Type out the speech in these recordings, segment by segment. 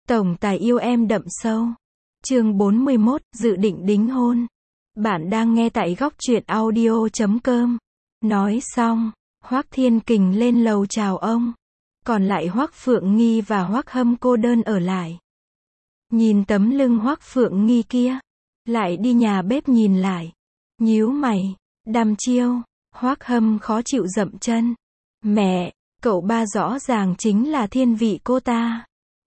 Tổng tài yêu em đậm sâu. Chương 41, dự định đính hôn. Bạn đang nghe tại góc truyện audio.com. Nói xong, Hoắc Thiên Kình lên lầu chào ông. Còn lại Hoắc Phượng Nghi và Hoắc Hâm cô đơn ở lại. Nhìn tấm lưng Hoắc Phượng Nghi kia, lại đi nhà bếp nhìn lại. Nhíu mày, đăm chiêu, Hoắc Hâm khó chịu dậm chân. Mẹ, cậu ba rõ ràng chính là thiên vị cô ta.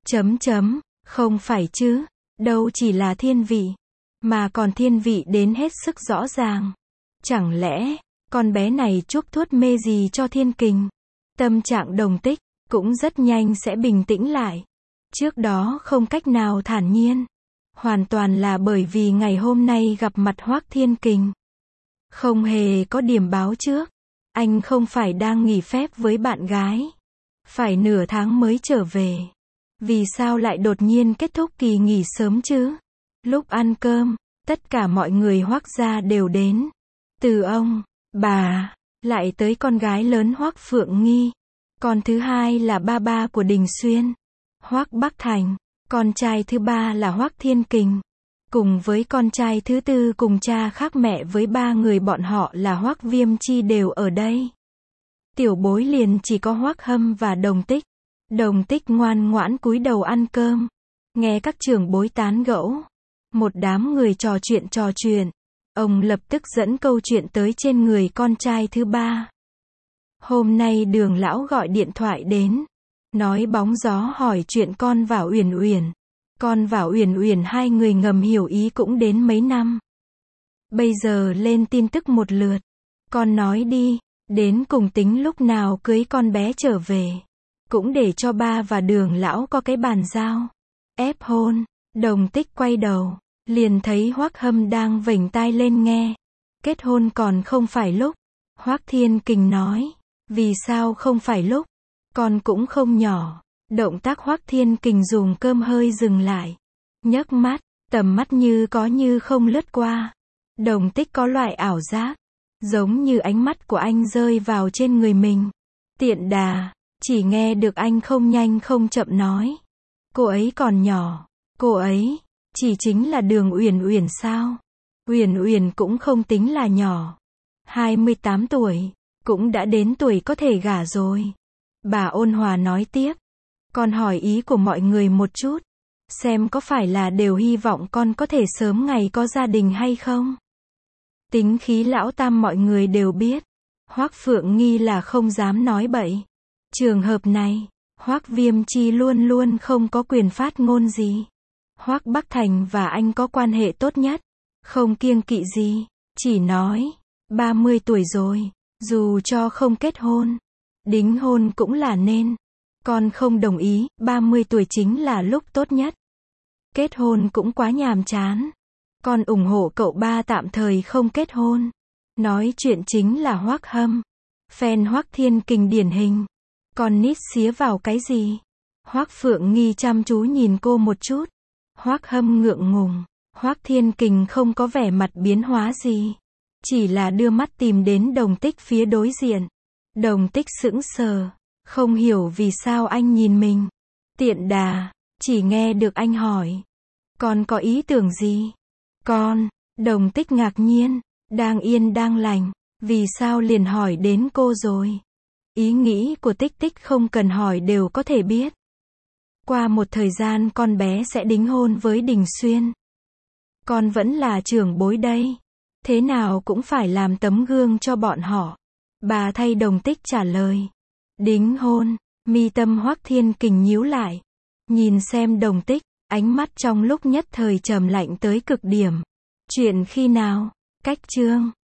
Không phải chứ, đâu chỉ là thiên vị, mà còn thiên vị đến hết sức rõ ràng. Chẳng lẽ, con bé này chuốc thuốc mê gì cho Thiên Kình? Tâm trạng Đồng Tích cũng rất nhanh sẽ bình tĩnh lại. Trước đó không cách nào thản nhiên, hoàn toàn là bởi vì ngày hôm nay gặp mặt Hoắc Thiên Kình. Không hề có điểm báo trước, anh không phải đang nghỉ phép với bạn gái, phải nửa tháng mới trở về. Vì sao lại đột nhiên kết thúc kỳ nghỉ sớm chứ? Lúc ăn cơm, tất cả mọi người Hoắc gia đều đến. Từ ông, bà, lại tới con gái lớn Hoắc Phượng Nghi. Con thứ hai là ba của Đình Xuyên, Hoắc Bắc Thành. Con trai thứ ba là Hoắc Thiên Kình. Cùng với con trai thứ tư cùng cha khác mẹ với ba người bọn họ là Hoắc Viêm Chi đều ở đây. Tiểu bối liền chỉ có Hoắc Hâm và Đồng Tích. Đồng Tích ngoan ngoãn cúi đầu ăn cơm, nghe các trưởng bối tán gẫu. Một đám người trò chuyện, ông lập tức dẫn câu chuyện tới trên người con trai thứ ba. Hôm nay Đường lão gọi điện thoại đến, nói bóng gió hỏi chuyện con và Uyển Uyển. Con và Uyển Uyển hai người ngầm hiểu ý cũng đến mấy năm. Bây giờ lên tin tức một lượt. Con nói đi, đến cùng tính lúc nào cưới con bé trở về. Cũng để cho ba và Đường lão có cái bàn giao. Ép hôn. Đồng Tích quay đầu, liền thấy Hoắc Hâm đang vểnh tai lên nghe. Kết hôn còn không phải lúc. Hoắc Thiên Kình nói. Vì sao không phải lúc? Con cũng không nhỏ. Động tác Hoắc Thiên Kình dùng cơm hơi dừng lại. Nhấc mắt, tầm mắt như có như không lướt qua. Đồng Tích có loại ảo giác, giống như ánh mắt của anh rơi vào trên người mình. Tiện đà, chỉ nghe được anh không nhanh không chậm nói. Cô ấy còn nhỏ. Cô ấy, chỉ chính là Đường Uyển Uyển sao? Uyển Uyển cũng không tính là nhỏ. 28 tuổi, cũng đã đến tuổi có thể gả rồi. Bà ôn hòa nói tiếp. Con hỏi ý của mọi người một chút, xem có phải là đều hy vọng con có thể sớm ngày có gia đình hay không? Tính khí lão tam mọi người đều biết. Hoắc Phượng Nghi là không dám nói bậy. Trường hợp này, Hoắc Viêm Chi luôn luôn không có quyền phát ngôn gì. Hoắc Bắc Thành và anh có quan hệ tốt nhất, không kiêng kỵ gì, chỉ nói, 30 tuổi rồi, dù cho không kết hôn, đính hôn cũng là nên. Con không đồng ý, 30 tuổi chính là lúc tốt nhất. Kết hôn cũng quá nhàm chán. Con ủng hộ cậu ba tạm thời không kết hôn. Nói chuyện chính là Hoắc Hâm. Fan Hoắc Thiên Kình điển hình. Con nít xía vào cái gì? Hoắc Phượng Nghi chăm chú nhìn cô một chút. Hoắc Hâm ngượng ngùng. Hoắc Thiên Kình không có vẻ mặt biến hóa gì, chỉ là đưa mắt tìm đến Đồng Tích phía đối diện. Đồng Tích sững sờ, không hiểu vì sao anh nhìn mình. Tiện đà, chỉ nghe được anh hỏi. Con có ý tưởng gì? Con, Đồng Tích ngạc nhiên, đang yên đang lành, vì sao liền hỏi đến cô rồi? Ý nghĩ của Tích Tích không cần hỏi đều có thể biết. Qua một thời gian con bé sẽ đính hôn với Đình Xuyên. Con vẫn là trưởng bối đây. Thế nào cũng phải làm tấm gương cho bọn họ. Bà thay Đồng Tích trả lời. Đính hôn, mi tâm Hoắc Thiên Kình nhíu lại. Nhìn xem Đồng Tích, ánh mắt trong lúc nhất thời trầm lạnh tới cực điểm. Chuyện khi nào? Cách chương